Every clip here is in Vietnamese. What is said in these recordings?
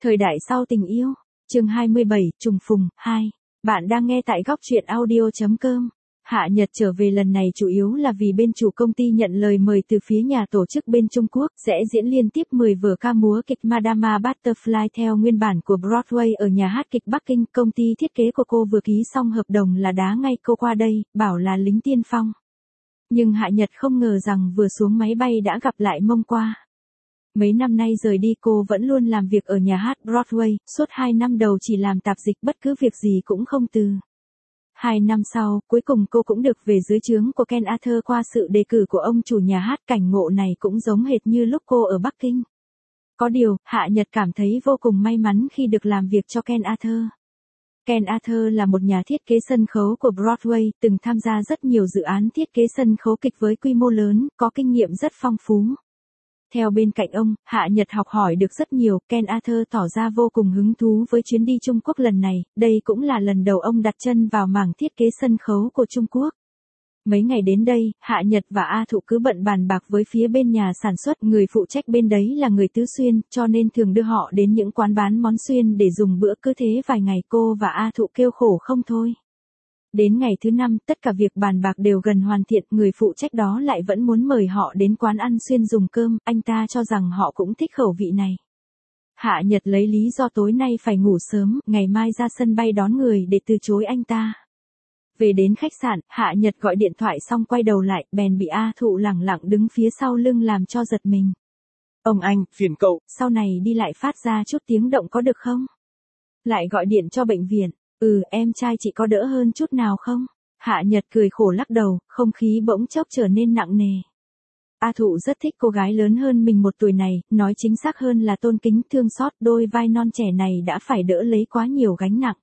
Thời đại sau tình yêu, chương 27, trùng phùng, 2. Bạn đang nghe tại góc truyện audio.com. Hạ Nhật trở về lần này chủ yếu là vì bên chủ công ty nhận lời mời từ phía nhà tổ chức bên Trung Quốc, sẽ diễn liên tiếp 10 vở ca múa kịch Madama Butterfly theo nguyên bản của Broadway ở nhà hát kịch Bắc Kinh. Công ty thiết kế của cô vừa ký xong hợp đồng là đá ngay cô qua đây, bảo là lính tiên phong. Nhưng Hạ Nhật không ngờ rằng vừa xuống máy bay đã gặp lại Mông Qua. Mấy năm nay rời đi cô vẫn luôn làm việc ở nhà hát Broadway, suốt 2 năm đầu chỉ làm tạp dịch, bất cứ việc gì cũng không từ. 2 năm sau, cuối cùng cô cũng được về dưới trướng của Ken Arthur qua sự đề cử của ông chủ nhà hát. Cảnh ngộ này cũng giống hệt như lúc cô ở Bắc Kinh. Có điều, Hạ Nhật cảm thấy vô cùng may mắn khi được làm việc cho Ken Arthur. Ken Arthur là một nhà thiết kế sân khấu của Broadway, từng tham gia rất nhiều dự án thiết kế sân khấu kịch với quy mô lớn, có kinh nghiệm rất phong phú. Theo bên cạnh ông, Hạ Nhật học hỏi được rất nhiều. Ken Arthur tỏ ra vô cùng hứng thú với chuyến đi Trung Quốc lần này, đây cũng là lần đầu ông đặt chân vào mảng thiết kế sân khấu của Trung Quốc. Mấy ngày đến đây, Hạ Nhật và A Thụ cứ bận bàn bạc với phía bên nhà sản xuất, người phụ trách bên đấy là người Tứ Xuyên, cho nên thường đưa họ đến những quán bán món xuyên để dùng bữa. Cứ thế vài ngày cô và A Thụ kêu khổ không thôi. Đến ngày thứ 5, tất cả việc bàn bạc đều gần hoàn thiện, người phụ trách đó lại vẫn muốn mời họ đến quán ăn xuyên dùng cơm, anh ta cho rằng họ cũng thích khẩu vị này. Hạ Nhật lấy lý do tối nay phải ngủ sớm, ngày mai ra sân bay đón người để từ chối anh ta. Về đến khách sạn, Hạ Nhật gọi điện thoại xong quay đầu lại, bèn bị A Thụ lẳng lặng đứng phía sau lưng làm cho giật mình. Ông anh, phiền cậu, sau này đi lại phát ra chút tiếng động có được không? Lại gọi điện cho bệnh viện. Em trai chị có đỡ hơn chút nào không? Hạ Nhật cười khổ lắc đầu, không khí bỗng chốc trở nên nặng nề. A Thụ rất thích cô gái lớn hơn mình 1 tuổi này, nói chính xác hơn là tôn kính thương xót, đôi vai non trẻ này đã phải đỡ lấy quá nhiều gánh nặng.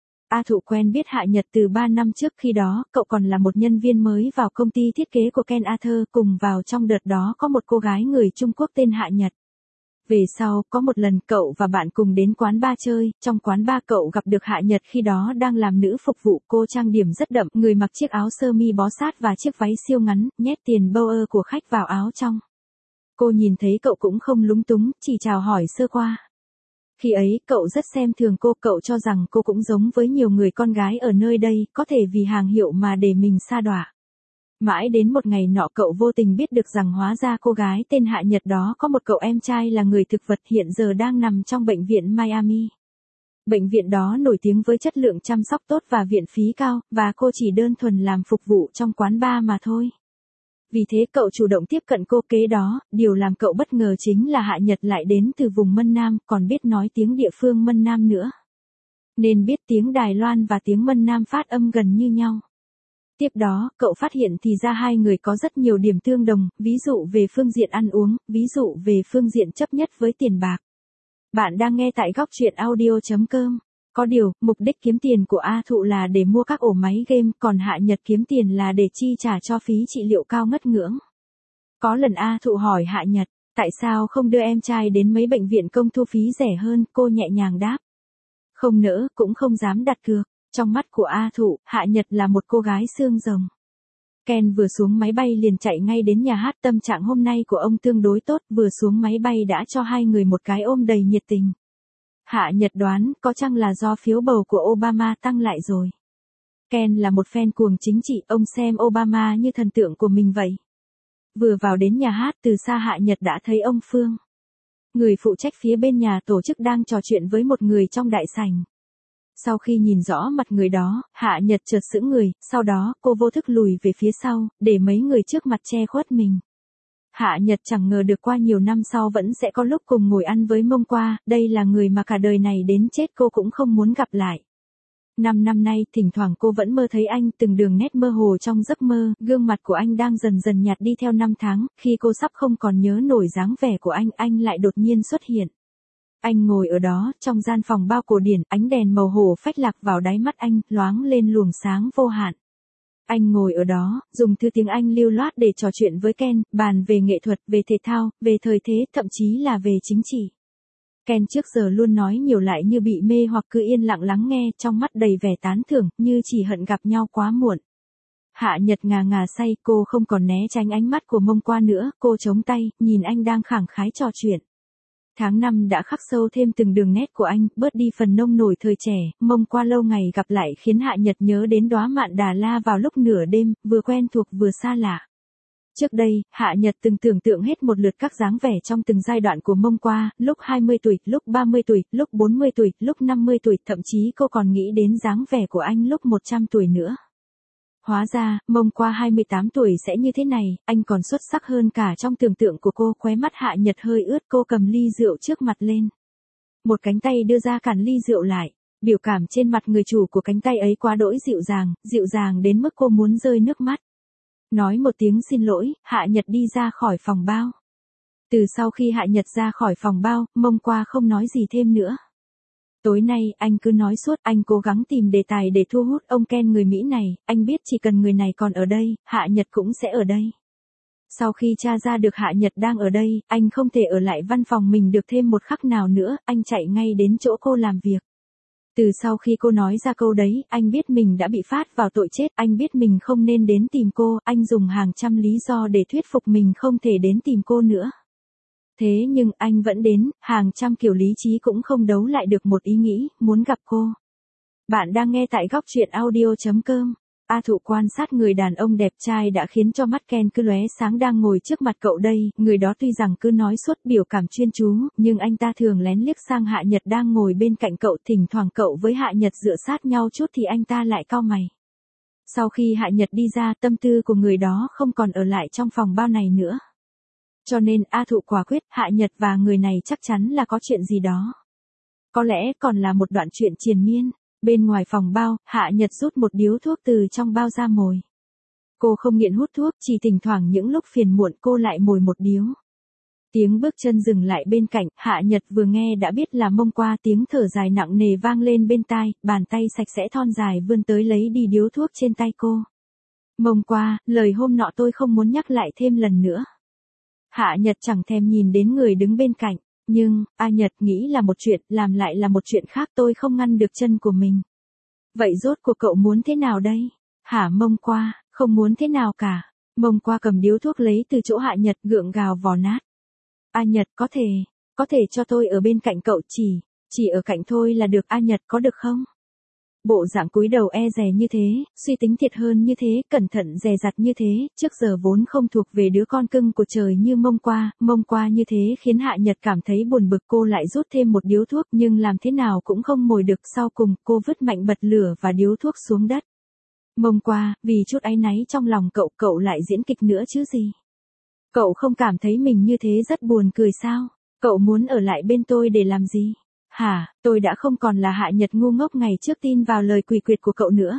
A Thụ quen biết Hạ Nhật từ 3 năm trước, khi đó cậu còn là một nhân viên mới vào công ty thiết kế của Ken Arthur, cùng vào trong đợt đó có một cô gái người Trung Quốc tên Hạ Nhật. Về sau, có một lần cậu và bạn cùng đến quán bar chơi, trong quán bar cậu gặp được Hạ Nhật khi đó đang làm nữ phục vụ. Cô trang điểm rất đậm, người mặc chiếc áo sơ mi bó sát và chiếc váy siêu ngắn, nhét tiền Bauer của khách vào áo trong. Cô nhìn thấy cậu cũng không lúng túng, chỉ chào hỏi sơ qua. Khi ấy, cậu rất xem thường cô, cậu cho rằng cô cũng giống với nhiều người con gái ở nơi đây, có thể vì hàng hiệu mà để mình sa đọa. Mãi đến một ngày nọ cậu vô tình biết được rằng hóa ra cô gái tên Hạ Nhật đó có một cậu em trai là người thực vật, hiện giờ đang nằm trong bệnh viện Miami. Bệnh viện đó nổi tiếng với chất lượng chăm sóc tốt và viện phí cao, và cô chỉ đơn thuần làm phục vụ trong quán bar mà thôi. Vì thế cậu chủ động tiếp cận cô. Kế đó, điều làm cậu bất ngờ chính là Hạ Nhật lại đến từ vùng Mân Nam, còn biết nói tiếng địa phương Mân Nam nữa. Nên biết tiếng Đài Loan và tiếng Mân Nam phát âm gần như nhau. Tiếp đó, cậu phát hiện thì ra hai người có rất nhiều điểm tương đồng, ví dụ về phương diện ăn uống, ví dụ về phương diện chấp nhất với tiền bạc. Bạn đang nghe tại góc truyện audio.com. Có điều, mục đích kiếm tiền của A Thụ là để mua các ổ máy game, còn Hạ Nhật kiếm tiền là để chi trả cho phí trị liệu cao ngất ngưỡng. Có lần A Thụ hỏi Hạ Nhật, tại sao không đưa em trai đến mấy bệnh viện công thu phí rẻ hơn, cô nhẹ nhàng đáp. Không nỡ, cũng không dám đặt cược. Trong mắt của A Thụ, Hạ Nhật là một cô gái xương rồng. Ken vừa xuống máy bay liền chạy ngay đến nhà hát. Tâm trạng hôm nay của ông tương đối tốt, vừa xuống máy bay đã cho hai người một cái ôm đầy nhiệt tình. Hạ Nhật đoán, có chăng là do phiếu bầu của Obama tăng lại rồi. Ken là một fan cuồng chính trị, ông xem Obama như thần tượng của mình vậy. Vừa vào đến nhà hát, từ xa Hạ Nhật đã thấy ông Phương, người phụ trách phía bên nhà tổ chức, đang trò chuyện với một người trong đại sảnh. Sau khi nhìn rõ mặt người đó, Hạ Nhật chợt sững người, sau đó cô vô thức lùi về phía sau, để mấy người trước mặt che khuất mình. Hạ Nhật chẳng ngờ được qua nhiều năm sau vẫn sẽ có lúc cùng ngồi ăn với Mông Qua, đây là người mà cả đời này đến chết cô cũng không muốn gặp lại. 5 năm nay, thỉnh thoảng cô vẫn mơ thấy anh, từng đường nét mơ hồ trong giấc mơ, gương mặt của anh đang dần dần nhạt đi theo năm tháng, khi cô sắp không còn nhớ nổi dáng vẻ của anh lại đột nhiên xuất hiện. Anh ngồi ở đó, trong gian phòng bao cổ điển, ánh đèn màu hổ phách lạc vào đáy mắt anh, loáng lên luồng sáng vô hạn. Anh ngồi ở đó, dùng thứ tiếng Anh lưu loát để trò chuyện với Ken, bàn về nghệ thuật, về thể thao, về thời thế, thậm chí là về chính trị. Ken trước giờ luôn nói nhiều lại như bị mê hoặc cứ yên lặng lắng nghe, trong mắt đầy vẻ tán thưởng, như chỉ hận gặp nhau quá muộn. Hạ Nhật ngà say, cô không còn né tránh ánh mắt của Mông Qua nữa, cô chống tay, nhìn anh đang khẳng khái trò chuyện. Tháng năm đã khắc sâu thêm từng đường nét của anh, bớt đi phần nông nổi thời trẻ, mông qua lâu ngày gặp lại khiến Hạ Nhật nhớ đến đóa mạn Đà La vào lúc nửa đêm, vừa quen thuộc vừa xa lạ. Trước đây, Hạ Nhật từng tưởng tượng hết một lượt các dáng vẻ trong từng giai đoạn của mông qua, lúc 20 tuổi, lúc 30 tuổi, lúc 40 tuổi, lúc 50 tuổi, thậm chí cô còn nghĩ đến dáng vẻ của anh lúc 100 tuổi nữa. Hóa ra, mông qua 28 tuổi sẽ như thế này, anh còn xuất sắc hơn cả trong tưởng tượng của cô. Khóe mắt Hạ Nhật hơi ướt, cô cầm ly rượu trước mặt lên. Một cánh tay đưa ra cản ly rượu lại. Biểu cảm trên mặt người chủ của cánh tay ấy quá đỗi dịu dàng đến mức cô muốn rơi nước mắt. Nói một tiếng xin lỗi, Hạ Nhật đi ra khỏi phòng bao. Từ sau khi Hạ Nhật ra khỏi phòng bao, mông qua không nói gì thêm nữa. Tối nay, anh cứ nói suốt, anh cố gắng tìm đề tài để thu hút ông Ken người Mỹ này, anh biết chỉ cần người này còn ở đây, Hạ Nhật cũng sẽ ở đây. Sau khi tra ra được Hạ Nhật đang ở đây, anh không thể ở lại văn phòng mình được thêm một khắc nào nữa, anh chạy ngay đến chỗ cô làm việc. Từ sau khi cô nói ra câu đấy, anh biết mình đã bị phát vào tội chết, anh biết mình không nên đến tìm cô, anh dùng hàng trăm lý do để thuyết phục mình không thể đến tìm cô nữa. Thế nhưng anh vẫn đến, hàng trăm kiểu lý trí cũng không đấu lại được một ý nghĩ, muốn gặp cô. Bạn đang nghe tại góc truyện audio.com. A Thụ quan sát người đàn ông đẹp trai đã khiến cho mắt Ken cứ lóe sáng đang ngồi trước mặt cậu đây, người đó tuy rằng cứ nói suốt biểu cảm chuyên chú, nhưng anh ta thường lén liếc sang Hạ Nhật đang ngồi bên cạnh cậu, thỉnh thoảng cậu với Hạ Nhật dựa sát nhau chút thì anh ta lại cau mày. Sau khi Hạ Nhật đi ra, tâm tư của người đó không còn ở lại trong phòng bao này nữa. Cho nên A Thụ quả quyết, Hạ Nhật và người này chắc chắn là có chuyện gì đó. Có lẽ còn là một đoạn chuyện triền miên. Bên ngoài phòng bao, Hạ Nhật rút một điếu thuốc từ trong bao ra mồi. Cô không nghiện hút thuốc, chỉ thỉnh thoảng những lúc phiền muộn cô lại mồi một điếu. Tiếng bước chân dừng lại bên cạnh, Hạ Nhật vừa nghe đã biết là mông qua, tiếng thở dài nặng nề vang lên bên tai, bàn tay sạch sẽ thon dài vươn tới lấy đi điếu thuốc trên tay cô. Mông qua, lời hôm nọ tôi không muốn nhắc lại thêm lần nữa. Hạ Nhật chẳng thèm nhìn đến người đứng bên cạnh. Nhưng, A Nhật, nghĩ là một chuyện, làm lại là một chuyện khác, tôi không ngăn được chân của mình. Vậy rốt cuộc cậu muốn thế nào đây? Hả mông qua, không muốn thế nào cả. Mông qua cầm điếu thuốc lấy từ chỗ Hạ Nhật, gượng gào vò nát. A Nhật, có thể cho tôi ở bên cạnh cậu, chỉ ở cạnh thôi là được. A Nhật, có được không? Bộ dạng cúi đầu e dè như thế, suy tính thiệt hơn như thế, cẩn thận dè dặt như thế, trước giờ vốn không thuộc về đứa con cưng của trời như mông qua như thế khiến Hạ Nhật cảm thấy buồn bực. Cô lại rút thêm một điếu thuốc nhưng làm thế nào cũng không mồi được, sau cùng cô vứt mạnh bật lửa và điếu thuốc xuống đất. Mông qua, vì chút áy náy trong lòng cậu lại diễn kịch nữa chứ gì? Cậu không cảm thấy mình như thế rất buồn cười sao? Cậu muốn ở lại bên tôi để làm gì? Hả, tôi đã không còn là Hạ Nhật ngu ngốc ngày trước tin vào lời quỷ quyệt của cậu nữa.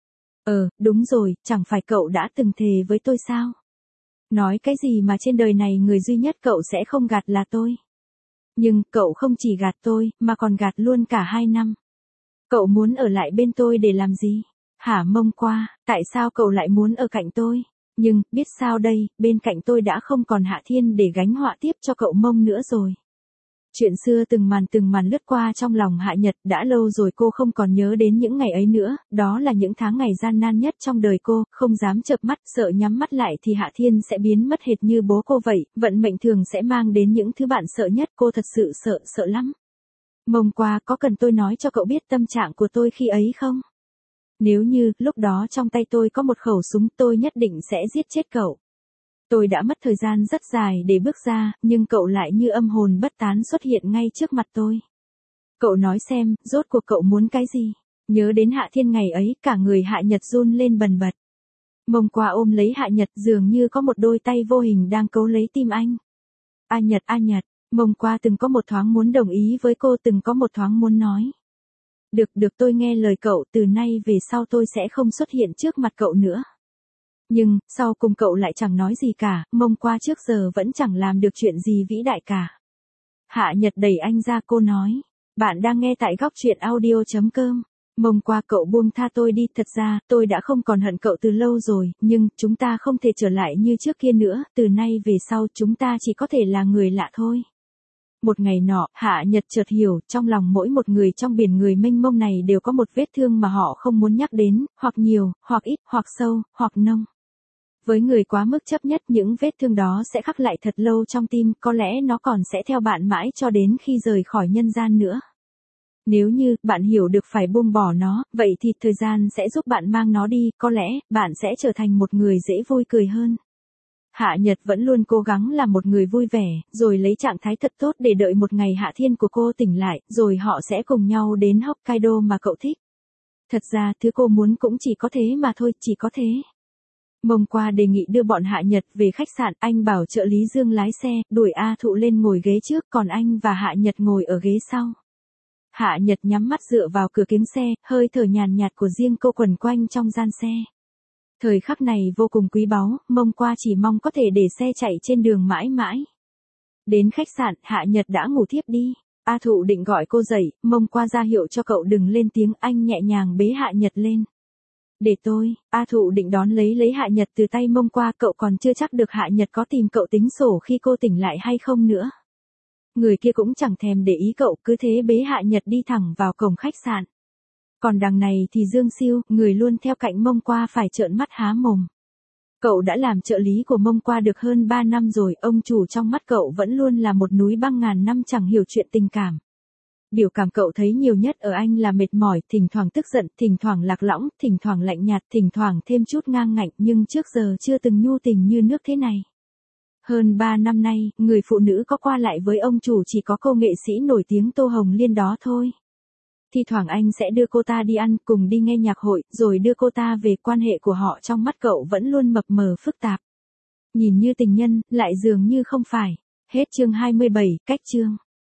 Đúng rồi, chẳng phải cậu đã từng thề với tôi sao? Nói cái gì mà trên đời này người duy nhất cậu sẽ không gạt là tôi. Nhưng, cậu không chỉ gạt tôi, mà còn gạt luôn cả 2 năm. Cậu muốn ở lại bên tôi để làm gì? Hả mông qua, tại sao cậu lại muốn ở cạnh tôi? Nhưng, biết sao đây, bên cạnh tôi đã không còn Hạ Thiên để gánh họa tiếp cho cậu mông nữa rồi. Chuyện xưa từng màn lướt qua trong lòng Hạ Nhật, đã lâu rồi cô không còn nhớ đến những ngày ấy nữa, đó là những tháng ngày gian nan nhất trong đời cô, không dám chợp mắt, sợ nhắm mắt lại thì Hạ Thiên sẽ biến mất hệt như bố cô vậy, vận mệnh thường sẽ mang đến những thứ bạn sợ nhất, cô thật sự sợ lắm. Mông qua, có cần tôi nói cho cậu biết tâm trạng của tôi khi ấy không? Nếu như, lúc đó trong tay tôi có một khẩu súng, tôi nhất định sẽ giết chết cậu. Tôi đã mất thời gian rất dài để bước ra, nhưng cậu lại như âm hồn bất tán xuất hiện ngay trước mặt tôi. Cậu nói xem, rốt cuộc cậu muốn cái gì? Nhớ đến Hạ Thiên ngày ấy, cả người Hạ Nhật run lên bần bật. Mông qua ôm lấy Hạ Nhật, dường như có một đôi tay vô hình đang cấu lấy tim anh. A Nhật, mông qua từng có một thoáng muốn đồng ý với cô, từng có một thoáng muốn nói. Được tôi nghe lời cậu, từ nay về sau tôi sẽ không xuất hiện trước mặt cậu nữa. Nhưng, sau cùng cậu lại chẳng nói gì cả, mông qua trước giờ vẫn chẳng làm được chuyện gì vĩ đại cả. Hạ Nhật đẩy anh ra, cô nói. Bạn đang nghe tại góc truyện audio.com. Mông qua, cậu buông tha tôi đi, thật ra, tôi đã không còn hận cậu từ lâu rồi, nhưng, chúng ta không thể trở lại như trước kia nữa, từ nay về sau chúng ta chỉ có thể là người lạ thôi. Một ngày nọ, Hạ Nhật chợt hiểu, trong lòng mỗi một người trong biển người mênh mông này đều có một vết thương mà họ không muốn nhắc đến, hoặc nhiều, hoặc ít, hoặc sâu, hoặc nông. Với người quá mức chấp nhất những vết thương đó sẽ khắc lại thật lâu trong tim, có lẽ nó còn sẽ theo bạn mãi cho đến khi rời khỏi nhân gian nữa. Nếu như bạn hiểu được phải buông bỏ nó, vậy thì thời gian sẽ giúp bạn mang nó đi, có lẽ bạn sẽ trở thành một người dễ vui cười hơn. Hạ Nhật vẫn luôn cố gắng làm một người vui vẻ, rồi lấy trạng thái thật tốt để đợi một ngày Hạ Thiên của cô tỉnh lại, rồi họ sẽ cùng nhau đến Hokkaido mà cậu thích. Thật ra thứ cô muốn cũng chỉ có thế mà thôi, chỉ có thế. Mông Qua đề nghị đưa bọn Hạ Nhật về khách sạn, anh bảo trợ lý Dương lái xe, đuổi A Thụ lên ngồi ghế trước, còn anh và Hạ Nhật ngồi ở ghế sau. Hạ Nhật nhắm mắt dựa vào cửa kính xe, hơi thở nhàn nhạt của riêng cô quẩn quanh trong gian xe. Thời khắc này vô cùng quý báu, Mông Qua chỉ mong có thể để xe chạy trên đường mãi mãi. Đến khách sạn, Hạ Nhật đã ngủ thiếp đi. A Thụ định gọi cô dậy, Mông Qua ra hiệu cho cậu đừng lên tiếng, anh nhẹ nhàng bế Hạ Nhật lên. Để tôi, A Thụ định đón lấy Hạ Nhật từ tay Mông Qua, cậu còn chưa chắc được Hạ Nhật có tìm cậu tính sổ khi cô tỉnh lại hay không nữa. Người kia cũng chẳng thèm để ý cậu, cứ thế bế Hạ Nhật đi thẳng vào cổng khách sạn. Còn đằng này thì Dương Siêu, người luôn theo cạnh Mông Qua phải trợn mắt há mồm. Cậu đã làm trợ lý của Mông Qua được hơn 3 năm rồi, ông chủ trong mắt cậu vẫn luôn là một núi băng ngàn năm chẳng hiểu chuyện tình cảm. Biểu cảm cậu thấy nhiều nhất ở anh là mệt mỏi, thỉnh thoảng tức giận, thỉnh thoảng lạc lõng, thỉnh thoảng lạnh nhạt, thỉnh thoảng thêm chút ngang ngạnh, nhưng trước giờ chưa từng nhu tình như nước thế này. Hơn 3 năm nay, người phụ nữ có qua lại với ông chủ chỉ có cô nghệ sĩ nổi tiếng Tô Hồng Liên đó thôi. Thi thoảng anh sẽ đưa cô ta đi ăn, cùng đi nghe nhạc hội, rồi đưa cô ta về, quan hệ của họ trong mắt cậu vẫn luôn mập mờ phức tạp. Nhìn như tình nhân, lại dường như không phải. Hết chương 27, cách chương.